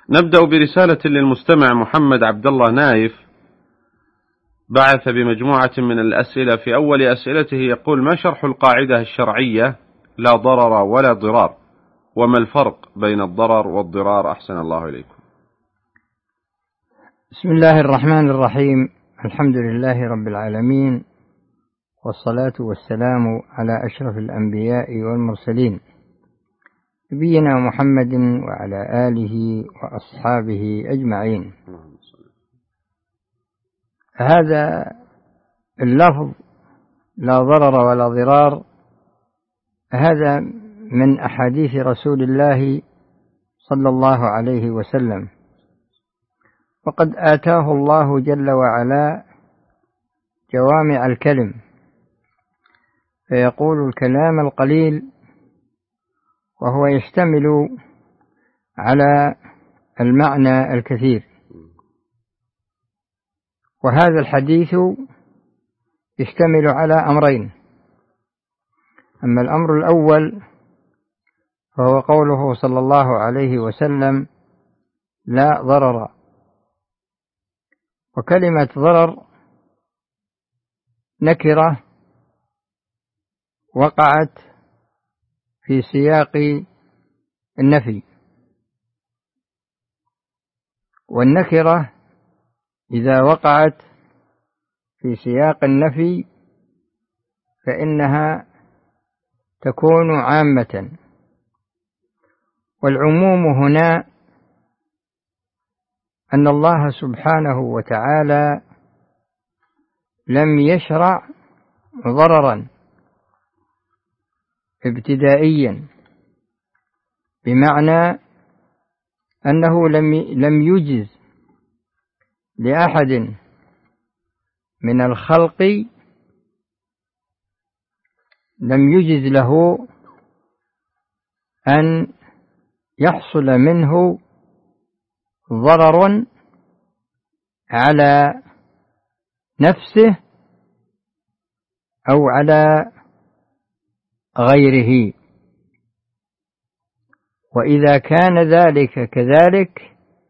نبدأ برسالة للمستمع محمد عبد الله نايف، بعث بمجموعة من الأسئلة. في أول أسئلته يقول: ما شرح القاعدة الشرعية لا ضرر ولا ضرار، وما الفرق بين الضرر والضرار؟ أحسن الله إليكم. بسم الله الرحمن الرحيم. الحمد لله رب العالمين، والصلاة والسلام على أشرف الأنبياء والمرسلين، نبينا محمد وعلى آله وأصحابه أجمعين. هذا اللفظ لا ضرر ولا ضرار هذا من أحاديث رسول الله صلى الله عليه وسلم، وقد آتاه الله جل وعلا جوامع الكلم، فيقول الكلام القليل وهو يشتمل على المعنى الكثير. وهذا الحديث يشتمل على أمرين: أما الأمر الأول فهو قوله صلى الله عليه وسلم لا ضرر. وكلمة ضرر نكرة وقعت في سياق النفي، والنكرة إذا وقعت في سياق النفي فإنها تكون عامة، والعموم هنا أن الله سبحانه وتعالى لم يشرع ضررا ابتدائيا، بمعنى أنه لم يجز لأحد من الخلق، لم يجز له أن يحصل منه ضرر على نفسه أو على غيره. وإذا كان ذلك كذلك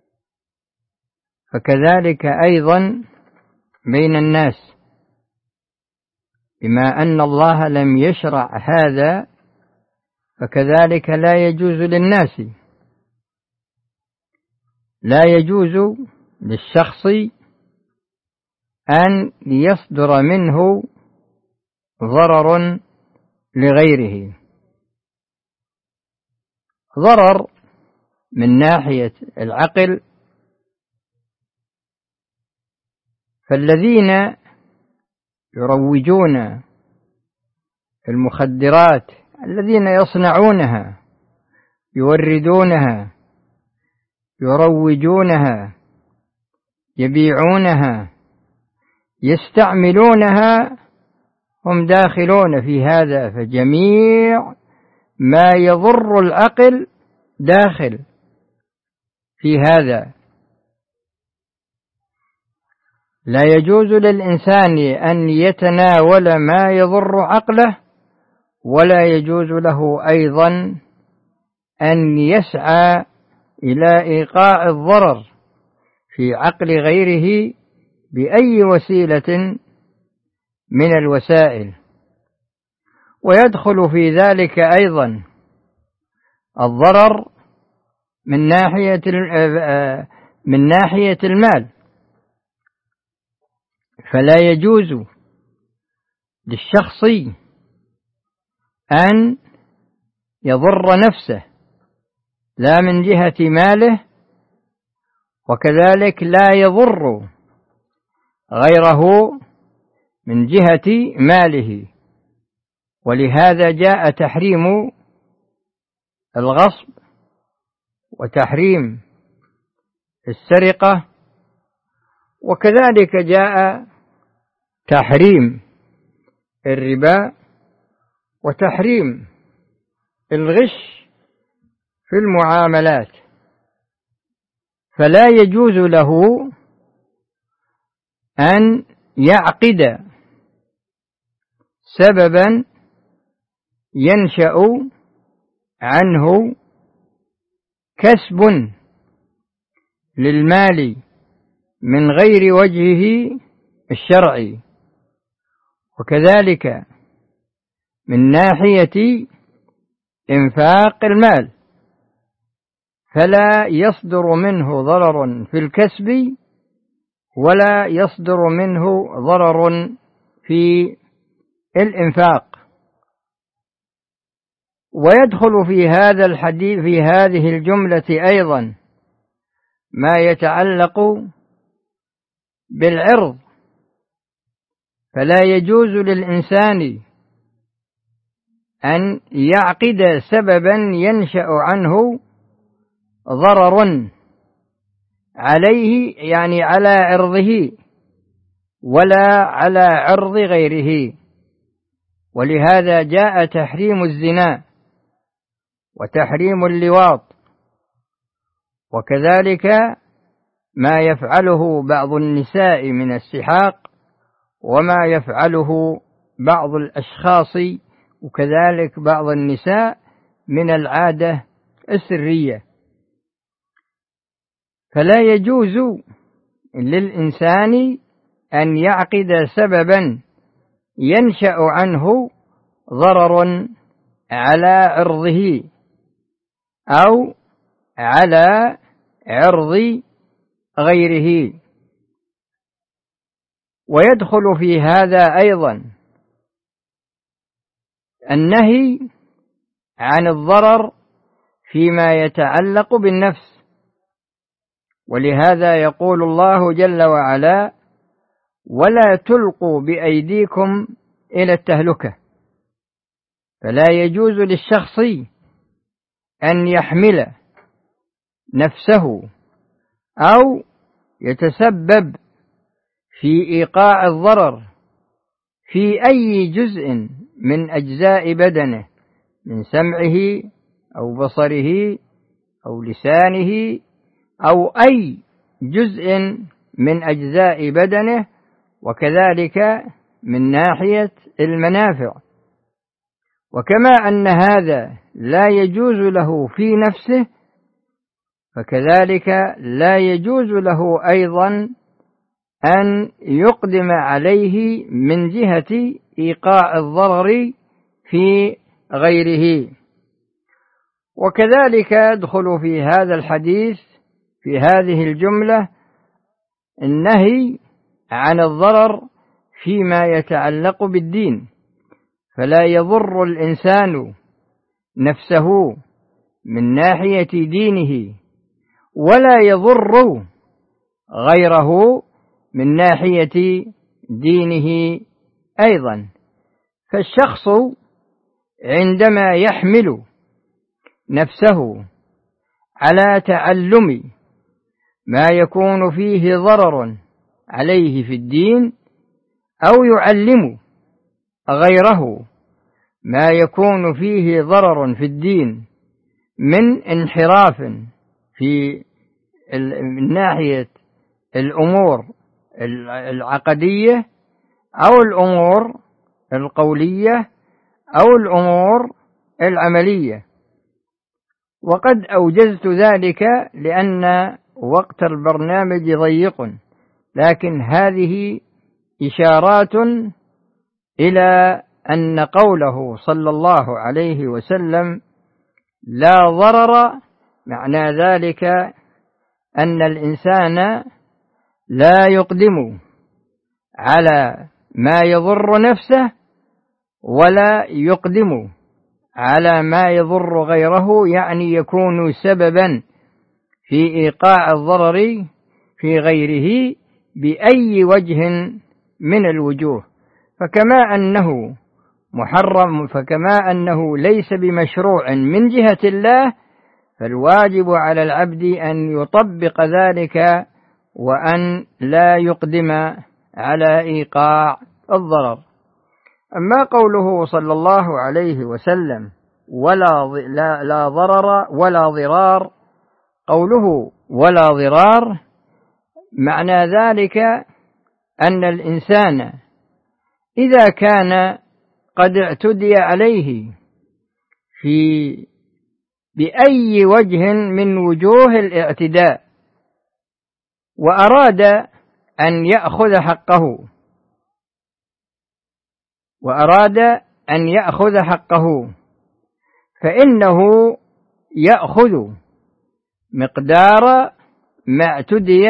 فكذلك أيضا بين الناس، بما أن الله لم يشرع هذا فكذلك لا يجوز للناس، لا يجوز للشخص أن يصدر منه ضرر لغيره. ضرر من ناحية العقل، فالذين يروجون المخدرات، الذين يصنعونها، يوردونها، يروجونها، يبيعونها، يستعملونها، هم داخلون في هذا، فجميع ما يضر العقل داخل في هذا. لا يجوز للإنسان أن يتناول ما يضر عقله، ولا يجوز له أيضا أن يسعى إلى إيقاع الضرر في عقل غيره بأي وسيلة من الوسائل. ويدخل في ذلك أيضا الضرر من ناحية المال، فلا يجوز للشخص أن يضر نفسه لا من جهة ماله، وكذلك لا يضر غيره من جهة ماله. ولهذا جاء تحريم الغصب وتحريم السرقة، وكذلك جاء تحريم الربا وتحريم الغش في المعاملات. فلا يجوز له أن يعقد سببا ينشأ عنه كسب للمال من غير وجهه الشرعي، وكذلك من ناحية إنفاق المال، فلا يصدر منه ضرر في الكسب ولا يصدر منه ضرر في الإنفاق. ويدخل في هذا الحديث في هذه الجملة أيضا ما يتعلق بالعرض، فلا يجوز للإنسان أن يعقد سببا ينشأ عنه ضرر عليه، يعني على عرضه ولا على عرض غيره. ولهذا جاء تحريم الزنا وتحريم اللواط، وكذلك ما يفعله بعض النساء من السحاق، وما يفعله بعض الأشخاص وكذلك بعض النساء من العادة السرية. فلا يجوز للإنسان أن يعقد سببا ينشأ عنه ضرر على عرضه أو على عرض غيره. ويدخل في هذا أيضا النهي عن الضرر فيما يتعلق بالنفس، ولهذا يقول الله جل وعلا: ولا تلقوا بأيديكم إلى التهلكة. فلا يجوز للشخص أن يحمل نفسه أو يتسبب في إيقاع الضرر في أي جزء من أجزاء بدنه، من سمعه أو بصره أو لسانه أو أي جزء من أجزاء بدنه، وكذلك من ناحية المنافع. وكما أن هذا لا يجوز له في نفسه، فكذلك لا يجوز له أيضا أن يقدم عليه من جهة إيقاع الضرر في غيره. وكذلك يدخل في هذا الحديث في هذه الجملة النهي عن الضرر فيما يتعلق بالدين، فلا يضر الإنسان نفسه من ناحية دينه ولا يضر غيره من ناحية دينه أيضا. فالشخص عندما يحمل نفسه على تعلم ما يكون فيه ضرر عليه في الدين، أو يعلم غيره ما يكون فيه ضرر في الدين من انحراف في ناحية الأمور العقدية أو الأمور القولية أو الأمور العملية. وقد أوجزت ذلك لأن وقت البرنامج ضيق، لكن هذه إشارات إلى أن قوله صلى الله عليه وسلم لا ضرر، معنى ذلك أن الإنسان لا يقدم على ما يضر نفسه ولا يقدم على ما يضر غيره، يعني يكون سببا في إيقاع الضرر في غيره بأي وجه من الوجوه. فكما أنه محرم، فكما أنه ليس بمشروع من جهة الله، فالواجب على العبد أن يطبق ذلك وأن لا يقدم على إيقاع الضرر. أما قوله صلى الله عليه وسلم لا ضرر ولا ضرار، قوله ولا ضرار معنى ذلك أن الإنسان إذا كان قد اعتدي عليه بأي وجه من وجوه الاعتداء، وأراد أن يأخذ حقه فإنه يأخذ مقدار ما اعتدي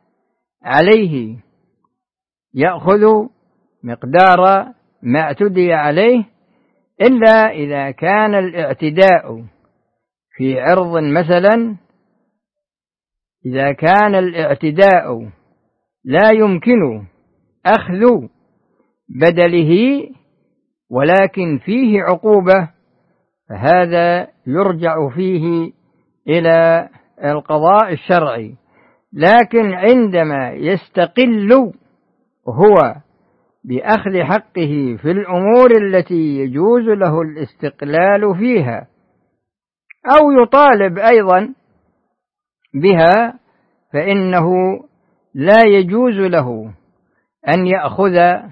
عليه إلا إذا كان الاعتداء في عرض مثلا، إذا كان الاعتداء لا يمكن أخذ بدله ولكن فيه عقوبة، فهذا يرجع فيه إلى القضاء الشرعي. لكن عندما يستقل هو بأخذ حقه في الأمور التي يجوز له الاستقلال فيها أو يطالب أيضا بها، فإنه لا يجوز له أن يأخذ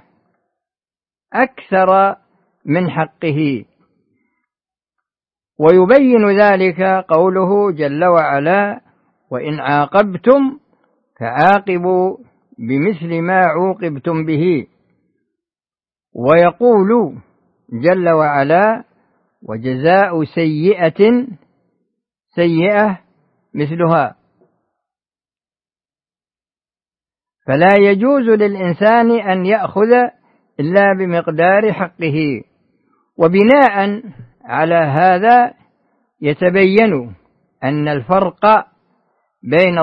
أكثر من حقه. ويبين ذلك قوله جل وعلا: وإن عاقبتم فعاقبوا بمثل ما عوقبتم به. ويقول جل وعلا: وجزاء سيئة سيئة مثلها. فلا يجوز للإنسان أن يأخذ إلا بمقدار حقه. وبناء على هذا يتبين أن الفرق بين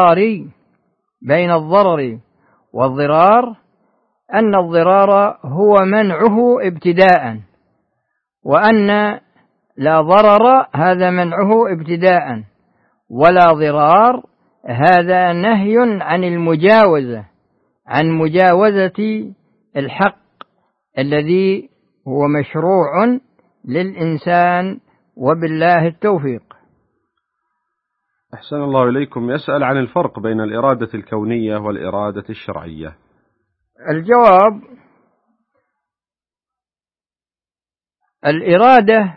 الضرر والضرار أن الضرار هو منعه ابتداء، وأن لا ضرر هذا منعه ابتداء، ولا ضرار هذا نهي عن مجاوزة الحق الذي هو مشروع للإنسان، وبالله التوفيق. أحسن الله إليكم. يسأل عن الفرق بين الإرادة الكونية والإرادة الشرعية. الجواب: الإرادة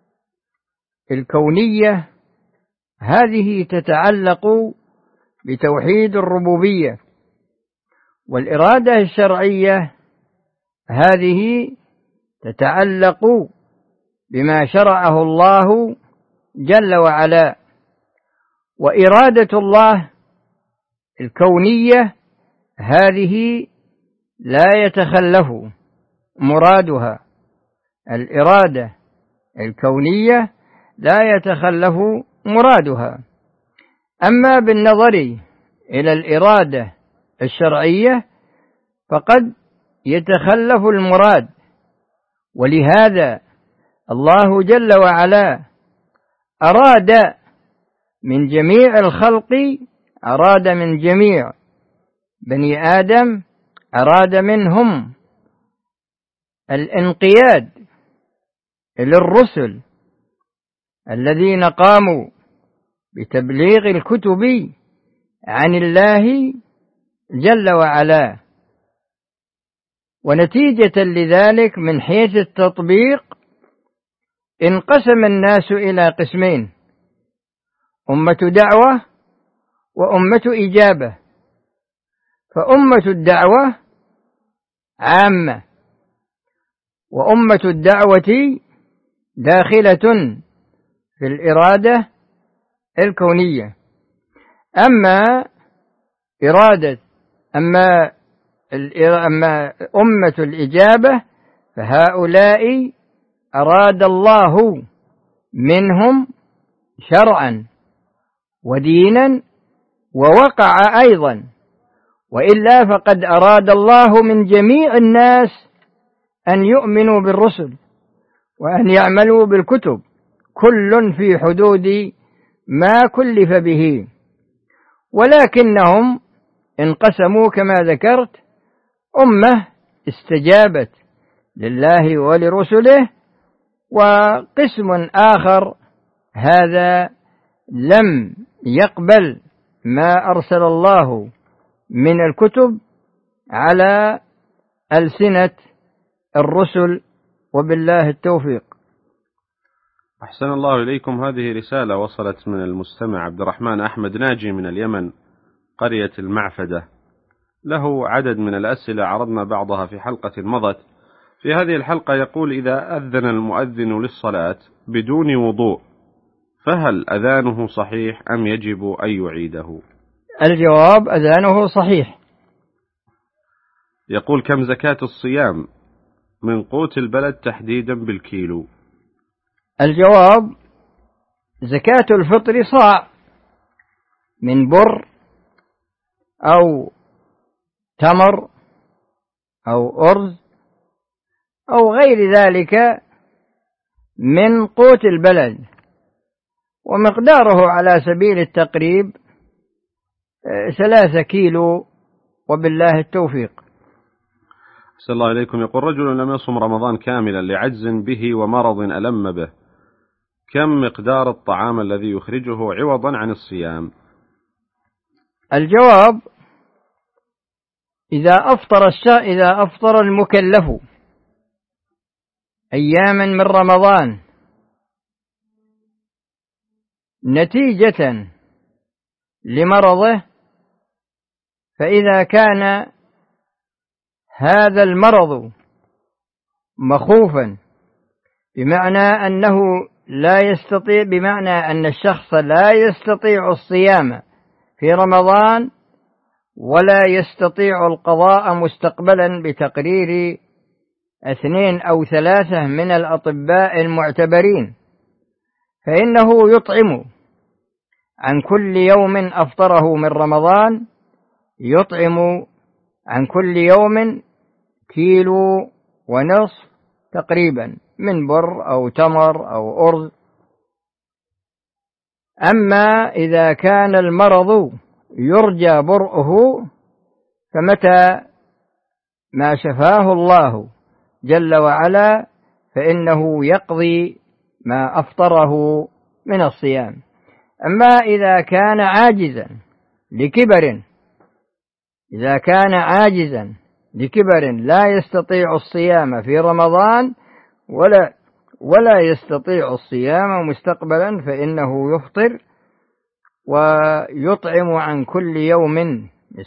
الكونية هذه تتعلق بتوحيد الربوبية، والإرادة الشرعية هذه تتعلق بما شرعه الله جل وعلا. وإرادة الله الكونية هذه لا يتخلف مرادها، الإرادة الكونية لا يتخلف مرادها. أما بالنظر إلى الإرادة الشرعية فقد يتخلف المراد، ولهذا الله جل وعلا أراد من جميع الخلق، أراد من جميع بني آدم، أراد منهم الانقياد للرسل الذين قاموا بتبليغ الكتب عن الله جل وعلا. ونتيجة لذلك من حيث التطبيق انقسم الناس إلى قسمين: أمة دعوة وأمة إجابة. فأمة الدعوة عامة، وأمة الدعوة داخلة في الإرادة الكونية. أما أمة الإجابة فهؤلاء أراد الله منهم شرعا ودينا ووقع أيضا، وإلا فقد أراد الله من جميع الناس أن يؤمنوا بالرسل وأن يعملوا بالكتب، كل في حدود ما كلف به، ولكنهم انقسموا كما ذكرت: أمة استجابت لله ولرسله، وقسم آخر هذا لم يقبل ما أرسل الله من الكتب على ألسنة الرسل، وبالله التوفيق. أحسن الله إليكم. هذه رسالة وصلت من المستمع عبد الرحمن أحمد ناجي من اليمن. قرية المعفدة، له عدد من الأسئلة عرضنا بعضها في حلقة مضت. في هذه الحلقة يقول: إذا أذن المؤذن للصلاة بدون وضوء فهل أذانه صحيح أم يجب أن يعيده؟ الجواب: أذانه صحيح. يقول: كم زكاة الصيام من قوت البلد تحديدا بالكيلو؟ الجواب: زكاة الفطر صاع من بر أو تمر أو أرز أو غير ذلك من قوت البلد، ومقداره على سبيل التقريب 3 كيلو، وبالله التوفيق. أحسن الله إليكم. يقول: رجل لم يصم رمضان كاملا لعجز به ومرض ألم به، كم مقدار الطعام الذي يخرجه عوضا عن الصيام؟ الجواب: إذا أفطر المكلف أياما من رمضان نتيجة لمرضه، فإذا كان هذا المرض مخوفا بمعنى أن الشخص لا يستطيع الصيام في رمضان ولا يستطيع القضاء مستقبلا بتقرير 2 أو 3 من الأطباء المعتبرين، فإنه يطعم عن كل يوم أفطره من رمضان، يطعم عن كل يوم 1.5 كيلو تقريبا من بر أو تمر أو أرز. أما إذا كان المرض يرجى برؤه فمتى ما شفاه الله جل وعلا فإنه يقضي ما أفطره من الصيام. أما إذا كان عاجزا لكبر لا يستطيع الصيام في رمضان ولا يستطيع الصيام مستقبلا، فإنه يفطر ويطعم عن كل يوم 1.5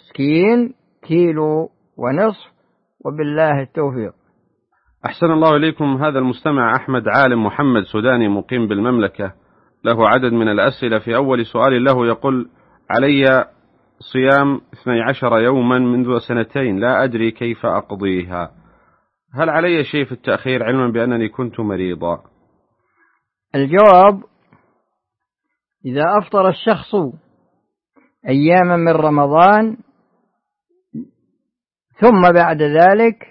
كيلو، وبالله التوفيق. أحسن الله إليكم. هذا المستمع أحمد عالم محمد سوداني مقيم بالمملكة، له عدد من الأسئلة. في أول سؤال له يقول: علي صيام 12 يوما منذ 2 لا أدري كيف أقضيها، هل علي شيء في التأخير علما بأنني كنت مريضا؟ الجواب: إذا أفطر الشخص أياما من رمضان ثم بعد ذلك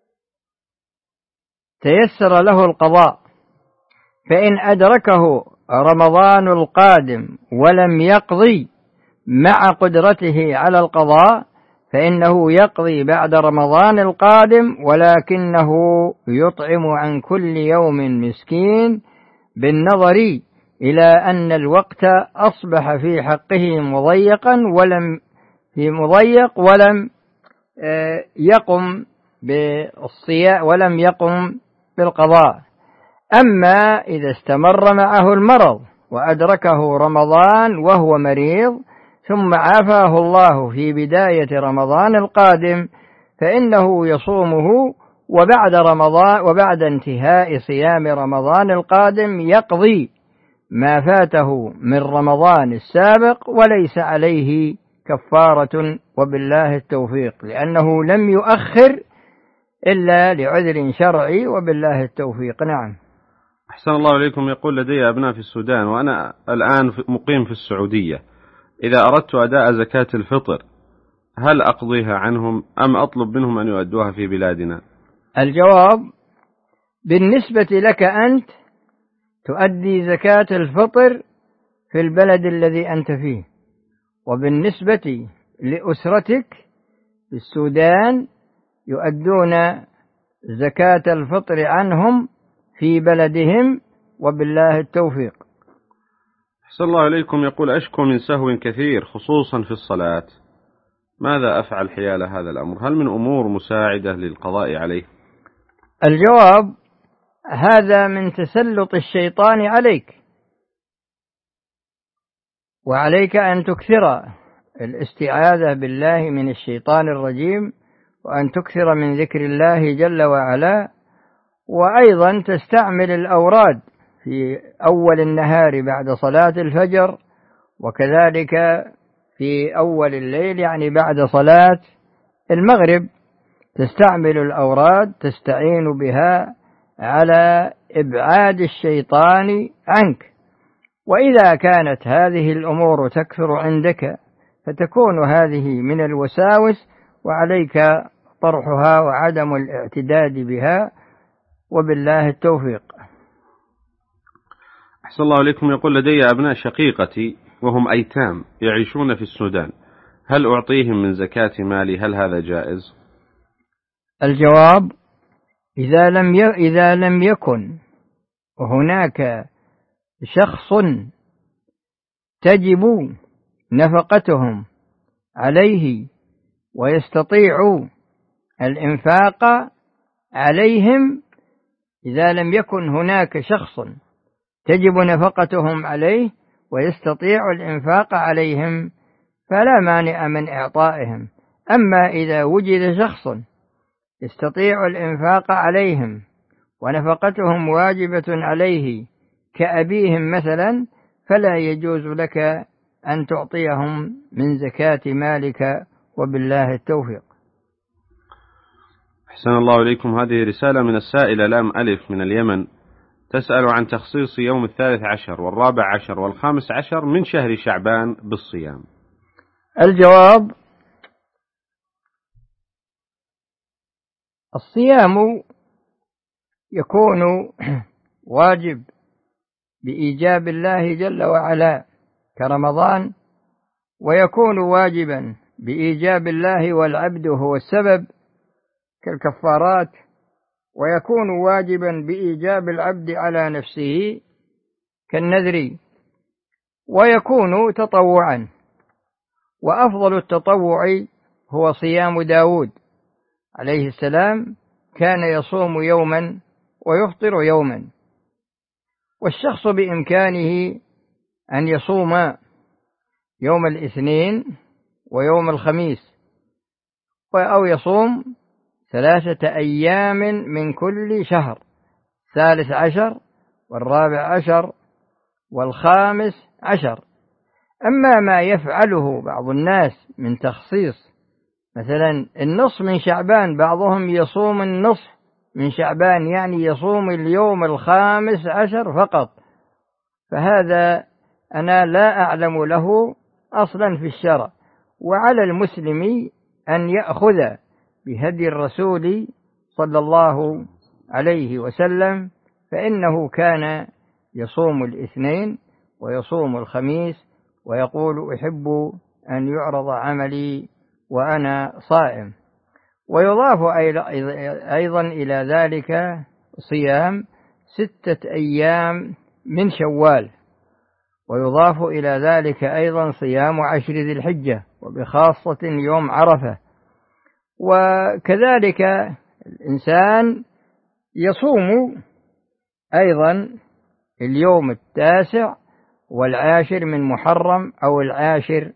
تيسر له القضاء، فإن أدركه رمضان القادم ولم يقضي مع قدرته على القضاء فإنه يقضي بعد رمضان القادم، ولكنه يطعم عن كل يوم 1 مسكين، بالنظر إلى أن الوقت أصبح في حقه مضيق ولم يقم بالقضاء. أما إذا استمر معه المرض وأدركه رمضان وهو مريض ثم عافاه الله في بداية رمضان القادم فإنه يصومه، وبعد انتهاء صيام رمضان القادم يقضي ما فاته من رمضان السابق، وليس عليه كفارة، وبالله التوفيق، لأنه لم يؤخر إلا لعذر شرعي، وبالله التوفيق. نعم. أحسن الله إليكم. يقول: لدي أبناء في السودان وأنا الآن مقيم في السعودية، إذا أردت أداء زكاة الفطر هل أقضيها عنهم أم أطلب منهم أن يؤدوها في بلادنا؟ الجواب: بالنسبة لك أنت تؤدي زكاة الفطر في البلد الذي أنت فيه، وبالنسبة لأسرتك في السودان يؤدون زكاة الفطر عنهم في بلدهم، وبالله التوفيق. أحسن الله إليكم. يقول: أشكو من سهو كثير خصوصا في الصلاة، ماذا أفعل حيال هذا الأمر؟ هل من أمور مساعدة للقضاء عليه؟ الجواب: هذا من تسلط الشيطان عليك، وعليك أن تكثر الاستعاذة بالله من الشيطان الرجيم، وأن تكثر من ذكر الله جل وعلا، وأيضا تستعمل الأوراد في أول النهار بعد صلاة الفجر، وكذلك في أول الليل يعني بعد صلاة المغرب، تستعمل الأوراد تستعين بها على إبعاد الشيطان عنك. وإذا كانت هذه الأمور تكثر عندك فتكون هذه من الوساوس، وعليك طرحها وعدم الاعتداد بها، وبالله التوفيق. أحسن الله عليكم. يقول: لدي أبناء شقيقتي وهم أيتام يعيشون في السودان، هل أعطيهم من زكاة مالي؟ هل هذا جائز؟ الجواب: إذا لم يكن هناك شخص تجب نفقتهم عليه ويستطيع الإنفاق عليهم، إذا لم يكن هناك شخص تجب نفقتهم عليه ويستطيع الإنفاق عليهم فلا مانع من إعطائهم. أما إذا وجد شخص يستطيع الإنفاق عليهم ونفقتهم واجبة عليه كأبيهم مثلا، فلا يجوز لك أن تعطيهم من زكاة مالك، وبالله التوفيق. أحسن الله عليكم. هذه رسالة من السائلة لام ألف من اليمن، تسأل عن تخصيص يوم 13 و14 و15 من شهر شعبان بالصيام. الجواب: الصيام يكون واجب بإيجاب الله جل وعلا كرمضان، ويكون واجبا بإيجاب الله والعبد هو السبب كالكفارات، ويكون واجبا بإيجاب العبد على نفسه كالنذر، ويكون تطوعا. وأفضل التطوع هو صيام داود عليه السلام، كان يصوم يوما ويفطر يوما. والشخص بإمكانه أن يصوم يوم الاثنين ويوم الخميس، أو يصوم 3 أيام من كل شهر، 13 و14 و15. أما ما يفعله بعض الناس من تخصيص مثلا النصف من شعبان، بعضهم يصوم النصف من شعبان يعني يصوم اليوم 15 فقط، فهذا أنا لا أعلم له أصلا في الشرع. وعلى المسلم أن يأخذ بهدي الرسول صلى الله عليه وسلم، فإنه كان يصوم الاثنين ويصوم الخميس ويقول: أحب أن يعرض عملي وأنا صائم. ويضاف أيضا إلى ذلك صيام 6 أيام من شوال، ويضاف إلى ذلك أيضا صيام 10 ذي الحجة، وبخاصة يوم عرفة. وكذلك الإنسان يصوم أيضا اليوم 9 و10 من محرم، أو 10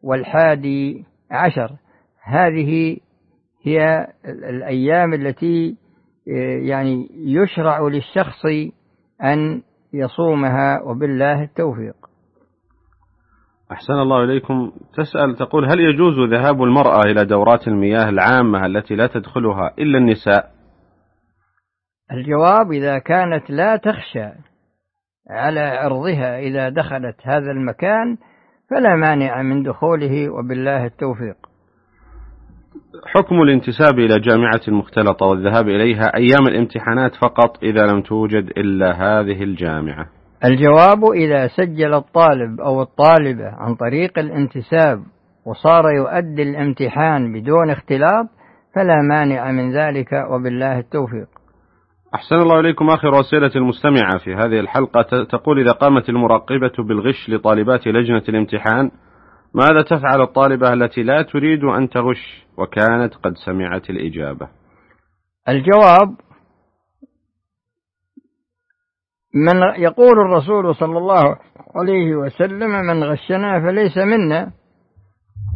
و11. هذه هي الأيام التي يعني يشرع للشخص أن يصومها، وبالله التوفيق. أحسن الله إليكم. تسأل تقول: هل يجوز ذهاب المرأة إلى دورات المياه العامة التي لا تدخلها إلا النساء؟ الجواب: إذا كانت لا تخشى على عرضها إذا دخلت هذا المكان فلا مانع من دخوله، وبالله التوفيق. حكم الانتساب إلى جامعة مختلطة والذهاب إليها أيام الامتحانات فقط إذا لم توجد إلا هذه الجامعة؟ الجواب: إذا سجل الطالب أو الطالبة عن طريق الانتساب وصار يؤدي الامتحان بدون اختلاط فلا مانع من ذلك، وبالله التوفيق. أحسن الله إليكم. آخر أسئلة المستمعة في هذه الحلقة تقول: إذا قامت المراقبة بالغش لطالبات لجنة الامتحان، ماذا تفعل الطالبة التي لا تريد أن تغش وكانت قد سمعت الإجابة؟ الجواب: يقول الرسول صلى الله عليه وسلم: من غشنا فليس منا.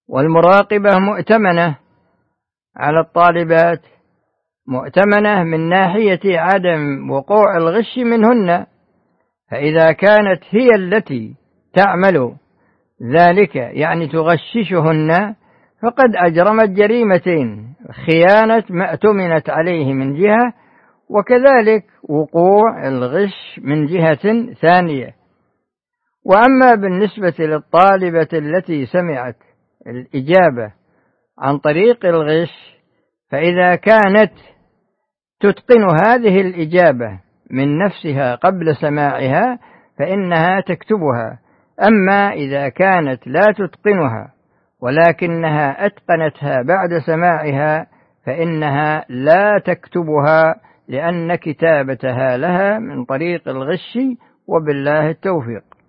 والمراقبة مؤتمنة على الطالبات، مؤتمنة من ناحية عدم وقوع الغش منهن، فإذا كانت هي التي تعمل ذلك يعني تغششهن فقد أجرمت جريمتين: خيانة ما اؤتمنت عليه من جهة، وكذلك وقوع الغش من جهة ثانية. وأما بالنسبة للطالبة التي سمعت الإجابة عن طريق الغش، فإذا كانت تتقن هذه الإجابة من نفسها قبل سماعها فإنها تكتبها. أما إذا كانت لا تتقنها ولكنها أتقنتها بعد سماعها فإنها لا تكتبها، لأن كتابتها لها من طريق الغش، وبالله التوفيق.